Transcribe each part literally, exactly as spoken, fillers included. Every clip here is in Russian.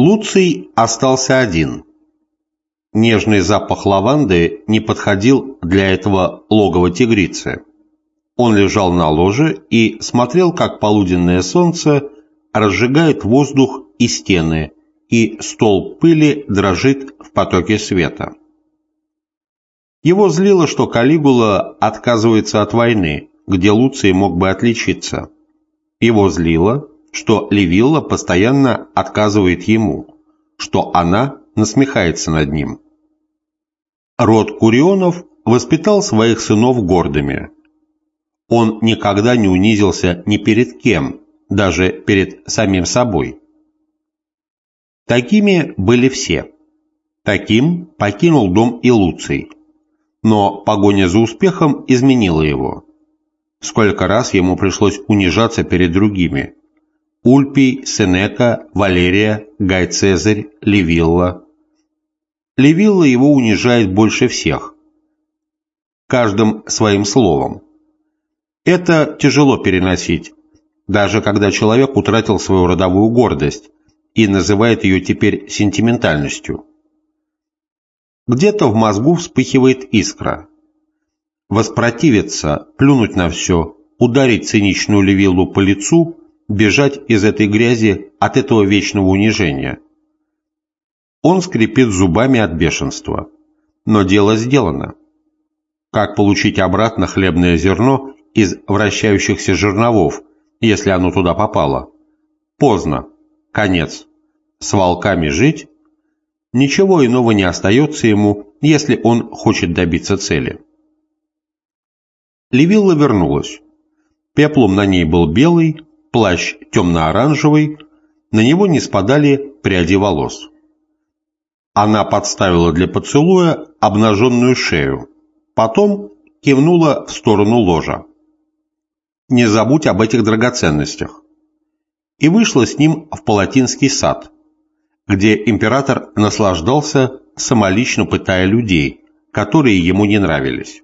Луций остался один. Нежный запах лаванды не подходил для этого логова тигрицы. Он лежал на ложе и смотрел, как полуденное солнце разжигает воздух и стены, и столб пыли дрожит в потоке света. Его злило, что Калигула отказывается от войны, где Луций мог бы отличиться. Его злило, что Ливилла постоянно отказывает ему, что она насмехается над ним. Род Курионов воспитал своих сынов гордыми. Он никогда не унизился ни перед кем, даже перед самим собой. Такими были все. Таким покинул дом и Луций. Но погоня за успехом изменила его. Сколько раз ему пришлось унижаться перед другими. Ульпий, Сенека, Валерия, Гай Цезарь, Ливилла. Ливилла его унижает больше всех. Каждым своим словом. Это тяжело переносить, даже когда человек утратил свою родовую гордость и называет ее теперь сентиментальностью. Где-то в мозгу вспыхивает искра. Воспротивиться, плюнуть на все, ударить циничную Ливиллу по лицу, бежать из этой грязи от этого вечного унижения. Он скрипит зубами от бешенства. Но дело сделано. Как получить обратно хлебное зерно из вращающихся жерновов, если оно туда попало? Поздно. Конец. С волками жить? Ничего иного не остается ему, если он хочет добиться цели. Ливилла вернулась. Пеплом на ней был белый, плащ темно-оранжевый, на него не спадали пряди волос. Она подставила для поцелуя обнаженную шею, потом кивнула в сторону ложа. «Не забудь об этих драгоценностях», и вышла с ним в Палатинский сад, где император наслаждался, самолично пытая людей, которые ему не нравились.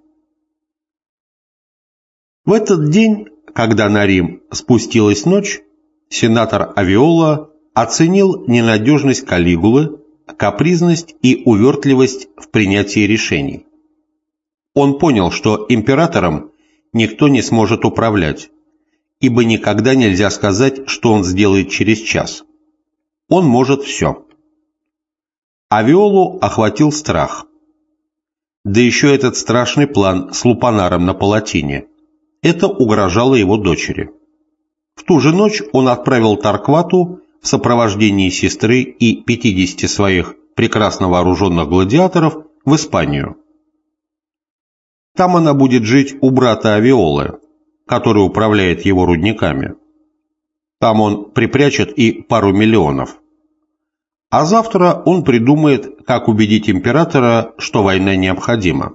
В этот день, когда на Рим спустилась ночь, сенатор Авиола оценил ненадежность Калигулы, капризность и увертливость в принятии решений. Он понял, что императором никто не сможет управлять, ибо никогда нельзя сказать, что он сделает через час. Он может все. Авиолу охватил страх. Да еще этот страшный план с лупанаром на Палатине. Это угрожало его дочери. В ту же ночь он отправил Торквату в сопровождении сестры и пятидесяти своих прекрасно вооруженных гладиаторов в Испанию. Там она будет жить у брата Авиолы, который управляет его рудниками. Там он припрячет и пару миллионов. А завтра он придумает, как убедить императора, что война необходима.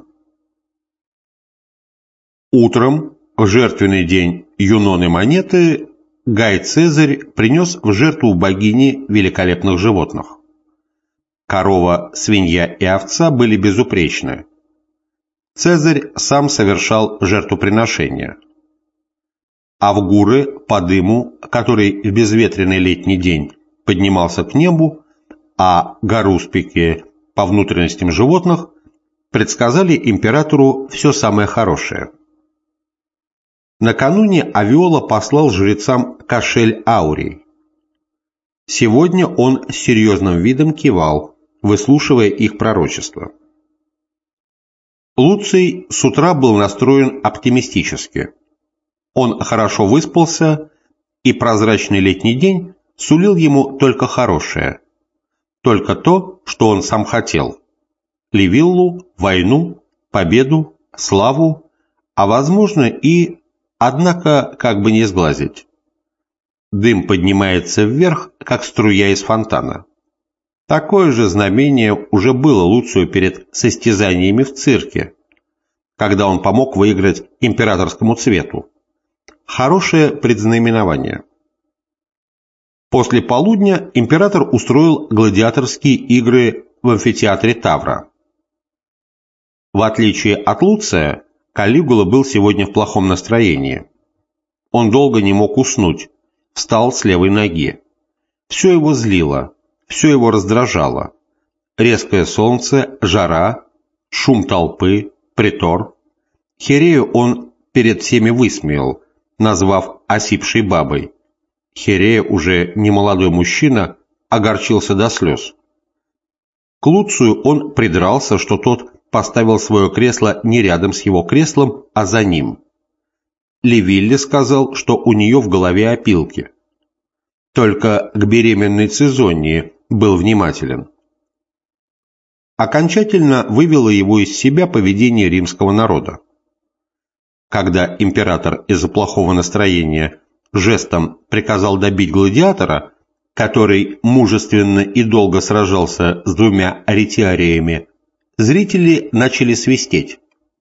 Утром, в жертвенный день Юноны Монеты, Гай Цезарь принес в жертву богине великолепных животных. Корова, свинья и овца были безупречны. Цезарь сам совершал жертвоприношение. Авгуры по дыму, который в безветренный летний день поднимался к небу, а гаруспики по внутренностям животных предсказали императору все самое хорошее. Накануне Авиола послал жрецам кошель Аурий. Сегодня он с серьезным видом кивал, выслушивая их пророчество. Луций с утра был настроен оптимистически. Он хорошо выспался, и прозрачный летний день сулил ему только хорошее, только то, что он сам хотел: Ливиллу, войну, победу, славу, а возможно и... Однако, как бы не сглазить. Дым поднимается вверх, как струя из фонтана. Такое же знамение уже было Луцию перед состязаниями в цирке, когда он помог выиграть императорскому цвету. Хорошее предзнаменование. После полудня император устроил гладиаторские игры в амфитеатре Тавра. В отличие от Луция, Калигула был сегодня в плохом настроении. Он долго не мог уснуть, встал с левой ноги. Все его злило. все его раздражало. Резкое солнце, жара, шум толпы, притор. Хирею он перед всеми высмеял, назвав осипшей бабой. Хирея, уже не молодой мужчина, огорчился до слез. К Луцию он придрался, что тот поставил свое кресло не рядом с его креслом, а за ним. Левилле сказал, что у нее в голове опилки. Только к беременной Цезонии был внимателен. Окончательно вывело его из себя поведение римского народа. Когда император из-за плохого настроения жестом приказал добить гладиатора, который мужественно и долго сражался с двумя ретиариями, зрители начали свистеть.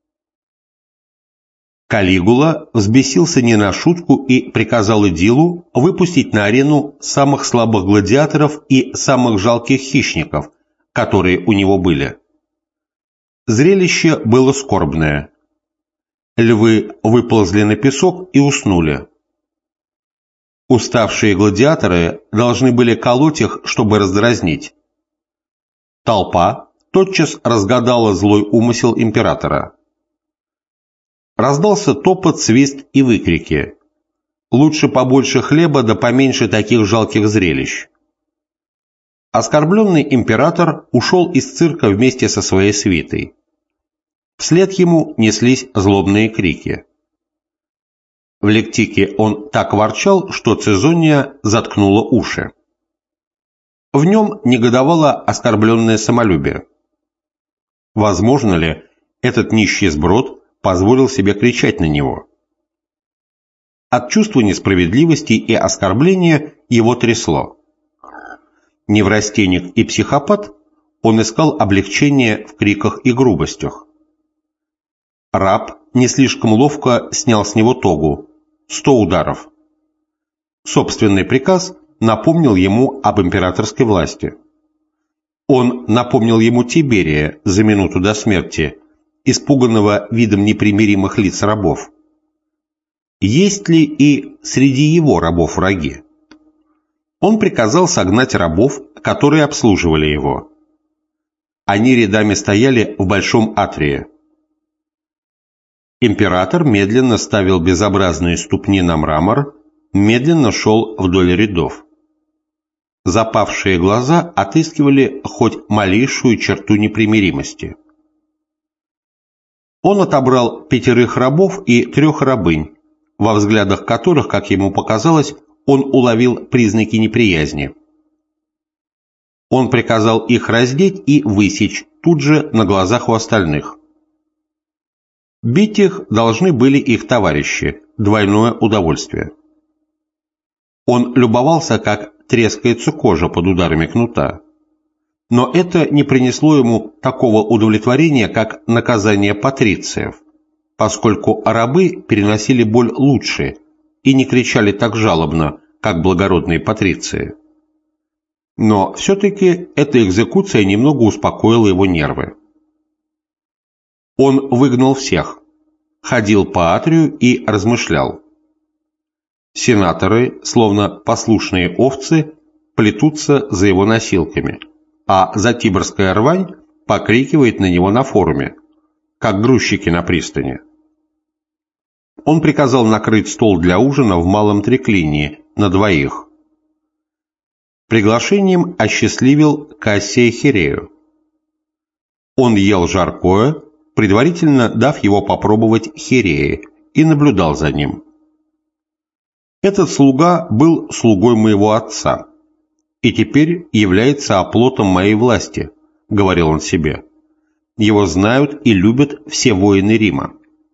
Калигула взбесился не на шутку и приказал Эдилу выпустить на арену самых слабых гладиаторов и самых жалких хищников, которые у него были. Зрелище было скорбное. Львы выползли на песок и уснули. Уставшие гладиаторы должны были колоть их, чтобы раздразнить. Толпа тотчас разгадала злой умысел императора. Раздался топот, свист и выкрики. Лучше побольше хлеба, да поменьше таких жалких зрелищ. Оскорбленный император ушел из цирка вместе со своей свитой. Вслед ему неслись злобные крики. В лектике он так ворчал, что Цезония заткнула уши. В нем негодовало оскорбленное самолюбие. Возможно ли, этот нищий сброд позволил себе кричать на него? От чувства несправедливости и оскорбления его трясло. Неврастенник и психопат, он искал облегчения в криках и грубостях. Раб не слишком ловко снял с него тогу. Сто ударов. Собственный приказ напомнил ему об императорской власти. Он напомнил ему Тиберия за минуту до смерти, испуганного видом непримиримых лиц рабов. Есть ли и среди его рабов враги? Он приказал согнать рабов, которые обслуживали его. Они рядами стояли в большом атрии. Император медленно ставил безобразные ступни на мрамор, медленно шел вдоль рядов. Запавшие глаза отыскивали хоть малейшую черту непримиримости. Он отобрал пятерых рабов и трех рабынь, во взглядах которых, как ему показалось, он уловил признаки неприязни. Он приказал их раздеть и высечь тут же на глазах у остальных. Бить их должны были их товарищи, двойное удовольствие. Он любовался, как трескается кожа под ударами кнута. Но это не принесло ему такого удовлетворения, как наказание патрициев, поскольку рабы переносили боль лучше и не кричали так жалобно, как благородные патриции. Но все-таки эта экзекуция немного успокоила его нервы. Он выгнал всех, ходил по атрию и размышлял. Сенаторы, словно послушные овцы, плетутся за его носилками, а затиборская рвань покрикивает на него на форуме, как грузчики на пристани. Он приказал накрыть стол для ужина в малом триклинии на двоих. Приглашением осчастливил Кассия Хирею. Он ел жаркое, предварительно дав его попробовать Хирее, и наблюдал за ним. Этот слуга был слугой моего отца и теперь является оплотом моей власти, говорил он себе. Его знают и любят все воины Рима.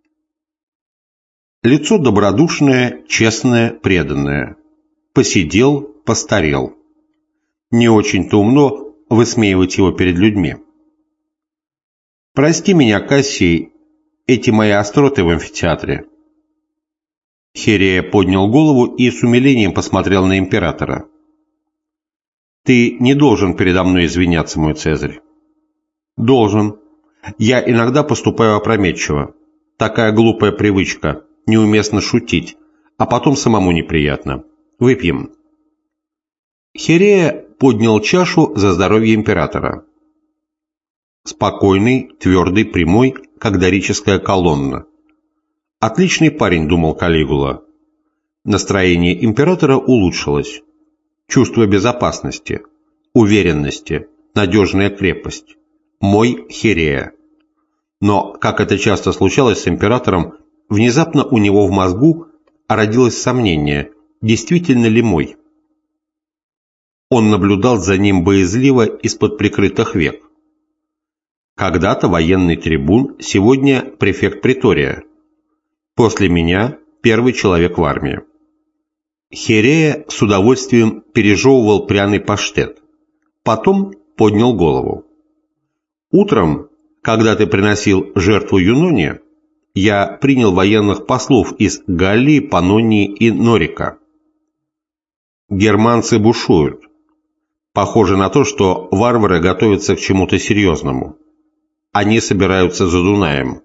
Лицо добродушное, честное, преданное. Посидел, постарел. Не очень-то умно высмеивать его перед людьми. Прости меня, Кассий, эти мои остроты в амфитеатре. Хирея поднял голову и с умилением посмотрел на императора. Ты не должен передо мной извиняться, мой Цезарь. Должен. Я иногда поступаю опрометчиво. Такая глупая привычка, неуместно шутить, а потом самому неприятно. Выпьем. Хирея поднял чашу за здоровье императора. Спокойный, твердый, прямой, как дорическая колонна. Отличный парень, думал Калигула. Настроение императора улучшилось. Чувство безопасности, уверенности, надежная крепость. Мой Хирея. Но, как это часто случалось с императором, внезапно у него в мозгу родилось сомнение, действительно ли мой. Он наблюдал за ним боязливо из-под прикрытых век. Когда-то военный трибун, сегодня префект притория. После меня первый человек в армии. Хирея с удовольствием пережевывал пряный паштет. Потом поднял голову. Утром, когда ты приносил жертву Юноне, я принял военных послов из Галлии, Панонии и Норика. Германцы бушуют. Похоже на то, что варвары готовятся к чему-то серьезному. Они собираются за Дунаем.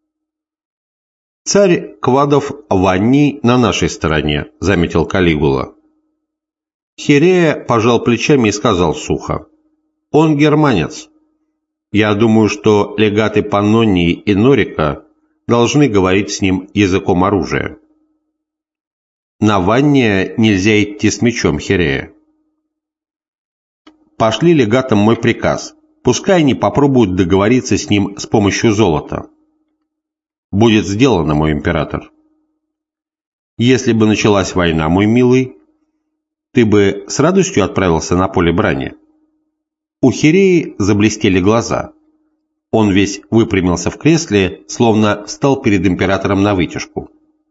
Царь Квадов Ванний на нашей стороне, заметил Калигула. Хирея пожал плечами и сказал сухо: он германец. Я думаю, что легаты Паннонии и Норика должны говорить с ним языком оружия. На Ванния нельзя идти с мечом, Хирея. Пошли легатам мой приказ. Пускай они попробуют договориться с ним с помощью золота. Будет сделано, мой император. Если бы началась война, мой милый, ты бы с радостью отправился на поле брани? У Хиреи заблестели глаза. Он весь выпрямился в кресле, словно встал перед императором на вытяжку.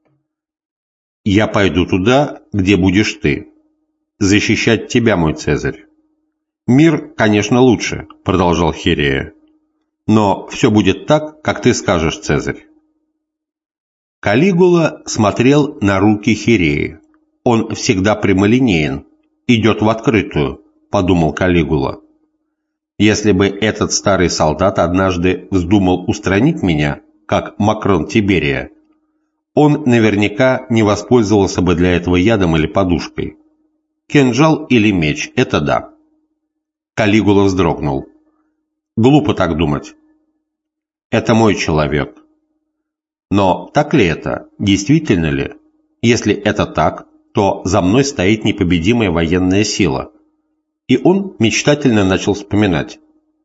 Я пойду туда, где будешь ты. Защищать тебя, мой Цезарь. Мир, конечно, лучше, продолжал Хирея. Но все будет так, как ты скажешь, Цезарь. Калигула смотрел на руки Хиреи. Он всегда прямолинеен, идет в открытую, подумал Калигула. Если бы этот старый солдат однажды вздумал устранить меня, как Макрон Тиберия, он наверняка не воспользовался бы для этого ядом или подушкой. Кинжал или меч – это да. Калигула вздрогнул. Глупо так думать. Это мой человек. Но так ли это? Действительно ли? Если это так, то за мной стоит непобедимая военная сила. И он мечтательно начал вспоминать.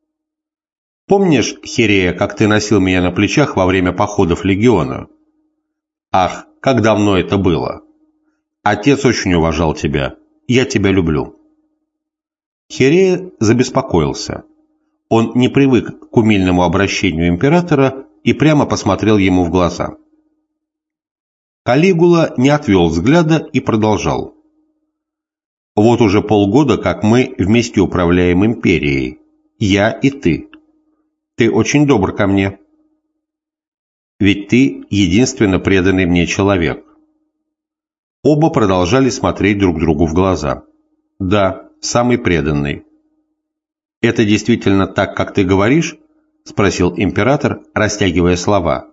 Помнишь, Хирея, как ты носил меня на плечах во время походов легиона? Ах, как давно это было. Отец очень уважал тебя. Я тебя люблю. Хирея забеспокоился. Он не привык к умильному обращению императора и прямо посмотрел ему в глаза. Калигула не отвел взгляда и продолжал. Вот уже полгода, как мы вместе управляем империей. Я и ты. Ты очень добр ко мне. Ведь ты единственно преданный мне человек. Оба продолжали смотреть друг другу в глаза. Да, самый преданный. Это действительно так, как ты говоришь? Спросил император, растягивая слова.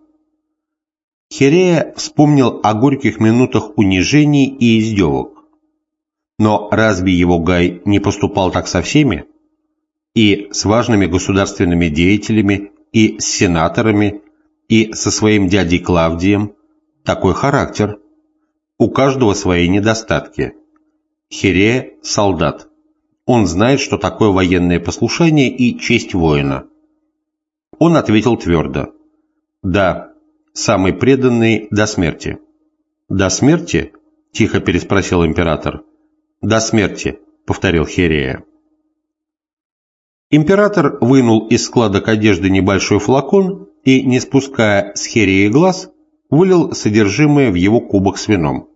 Хирея вспомнил о горьких минутах унижений и издевок. Но разве его Гай не поступал так со всеми? И с важными государственными деятелями, и с сенаторами, и со своим дядей Клавдием. Такой характер. У каждого свои недостатки. Хирея – солдат. Он знает, что такое военное послушание и честь воина. Он ответил твердо. Да, самый преданный до смерти. До смерти? Тихо переспросил император. До смерти, повторил Хирея. Император вынул из складок одежды небольшой флакон и, не спуская с Хиреи глаз, вылил содержимое в его кубок с вином.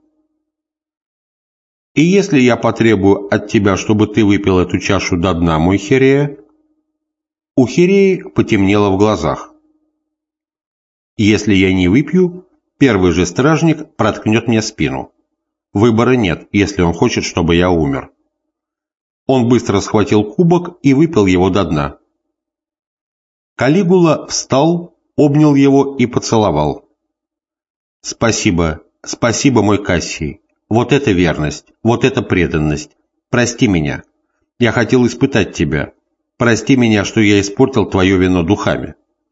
И если я потребую от тебя, чтобы ты выпил эту чашу до дна, мой Хирея? У Хиреи потемнело в глазах. Если я не выпью, первый же стражник проткнет мне спину. Выбора нет, если он хочет, чтобы я умер. Он быстро схватил кубок и выпил его до дна. Калигула встал, обнял его и поцеловал. Спасибо, спасибо, мой Кассий. Вот это верность, вот это преданность. Прости меня. Я хотел испытать тебя. Прости меня, что я испортил твое вино духами».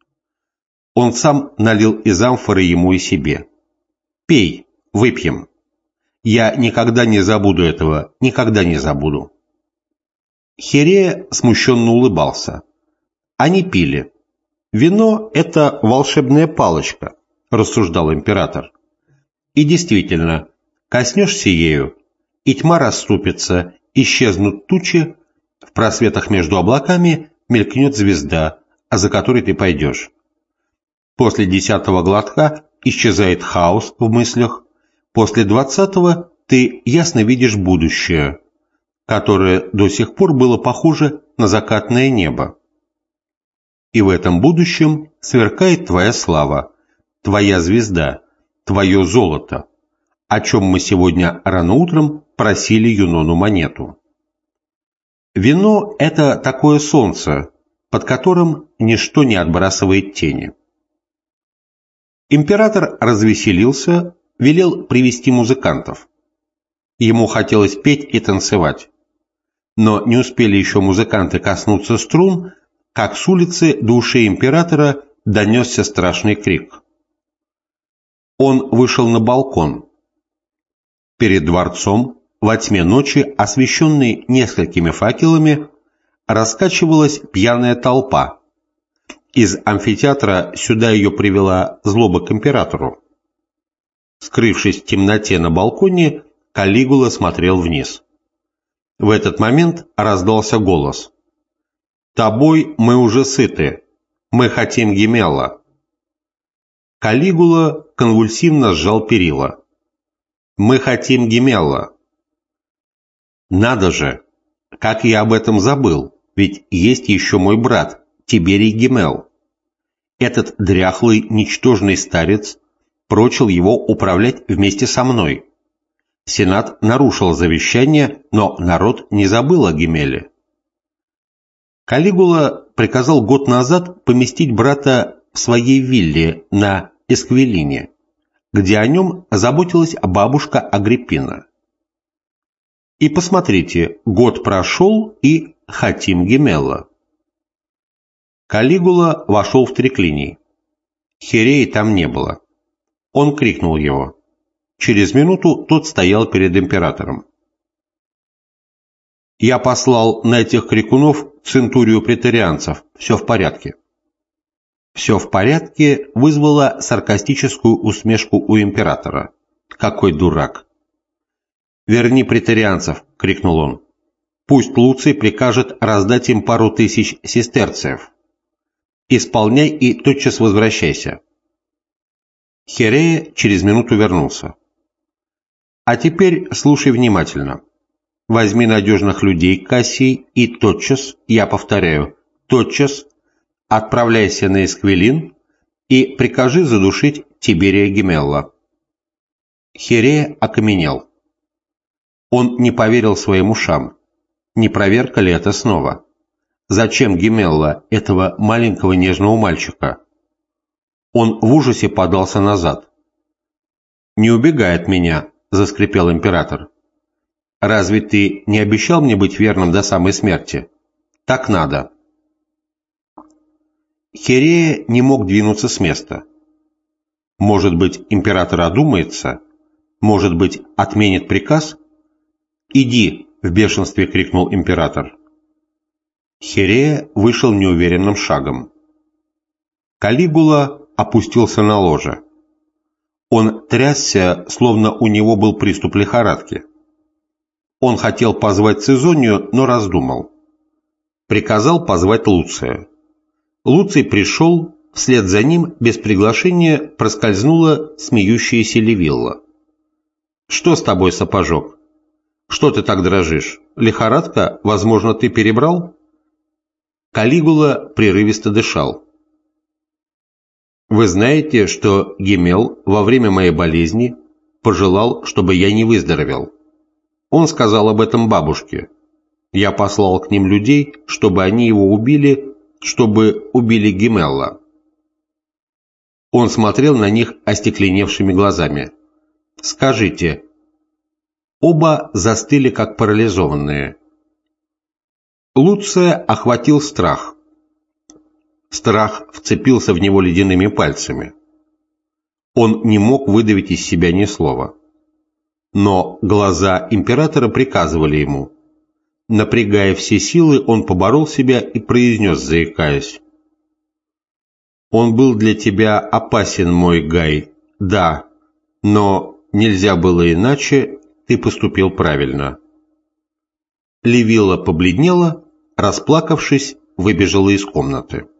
Он сам налил из амфоры ему и себе. «Пей, выпьем. Я никогда не забуду этого, никогда не забуду». Хирея смущенно улыбался. Они пили. «Вино – это волшебная палочка», – рассуждал император. И действительно, коснешься ею, и тьма расступится, исчезнут тучи, в просветах между облаками мелькнет звезда, за которой ты пойдешь. После десятого глотка исчезает хаос в мыслях, после двадцатого ты ясно видишь будущее, которое до сих пор было похоже на закатное небо. И в этом будущем сверкает твоя слава, твоя звезда, твое золото, о чем мы сегодня рано утром просили Юнону монету. Вино – это такое солнце, под которым ничто не отбрасывает тени. Император развеселился, велел привести музыкантов. Ему хотелось петь и танцевать. Но не успели еще музыканты коснуться струн, как с улицы до ушей императора донесся страшный крик. Он вышел на балкон. Перед дворцом, во тьме ночи, освещенной несколькими факелами, раскачивалась пьяная толпа. Из амфитеатра сюда ее привела злоба к императору. Скрывшись в темноте на балконе, Калигула смотрел вниз. В этот момент раздался голос. «Тобой мы уже сыты. Мы хотим Гемелла». Калигула конвульсивно сжал перила. «Мы хотим Гемелла». «Надо же! Как я об этом забыл, ведь есть еще мой брат, Тиберий Гемелл. Этот дряхлый, ничтожный старец прочил его управлять вместе со мной. Сенат нарушил завещание, но народ не забыл о Гемелле». Калигула приказал год назад поместить брата в своей вилле на Эсквилине, где о нем заботилась бабушка Агриппина. И посмотрите, год прошел, и хотим Гемелла. Калигула вошел в триклиний. Хиреи там не было. Он крикнул его. Через минуту тот стоял перед императором. «Я послал на этих крикунов центурию претарианцев. Все в порядке». «Все в порядке» вызвало саркастическую усмешку у императора. «Какой дурак!» «Верни претарианцев!» — крикнул он. «Пусть Луций прикажет раздать им пару тысяч сестерциев. Исполняй и тотчас возвращайся». Хирея через минуту вернулся. «А теперь слушай внимательно. Возьми надежных людей, Кассий, и тотчас, я повторяю, тотчас отправляйся на Эсквилин и прикажи задушить Тиберия Гемелла». Хирея окаменел. Он не поверил своим ушам. Не проверка ли это снова? Зачем Гемелла, этого маленького нежного мальчика? Он в ужасе подался назад. «Не убегай от меня», — заскрипел император. «Разве ты не обещал мне быть верным до самой смерти? Так надо». Хирея не мог двинуться с места. Может быть, император одумается? Может быть, отменит приказ? «Иди!» — в бешенстве крикнул император. Хирея вышел неуверенным шагом. Калигула опустился на ложе. Он трясся, словно у него был приступ лихорадки. Он хотел позвать Цезонию, но раздумал. Приказал позвать Луция. Луций пришел, вслед за ним без приглашения проскользнула смеющаяся Ливилла. «Что с тобой, сапожок? Что ты так дрожишь? Лихорадка? Возможно, ты перебрал?» Калигула прерывисто дышал. «Вы знаете, что Гемелл во время моей болезни пожелал, чтобы я не выздоровел. Он сказал об этом бабушке. Я послал к ним людей, чтобы они его убили, чтобы убили Гемелла». Он смотрел на них остекленевшими глазами. «Скажите». Оба застыли, как парализованные. Луция охватил страх. Страх вцепился в него ледяными пальцами. Он не мог выдавить из себя ни слова. Но глаза императора приказывали ему. Напрягая все силы, он поборол себя и произнес, заикаясь: «Он был для тебя опасен, мой Гай, да, но нельзя было иначе, ты поступил правильно». Ливилла побледнела, расплакавшись, выбежала из комнаты.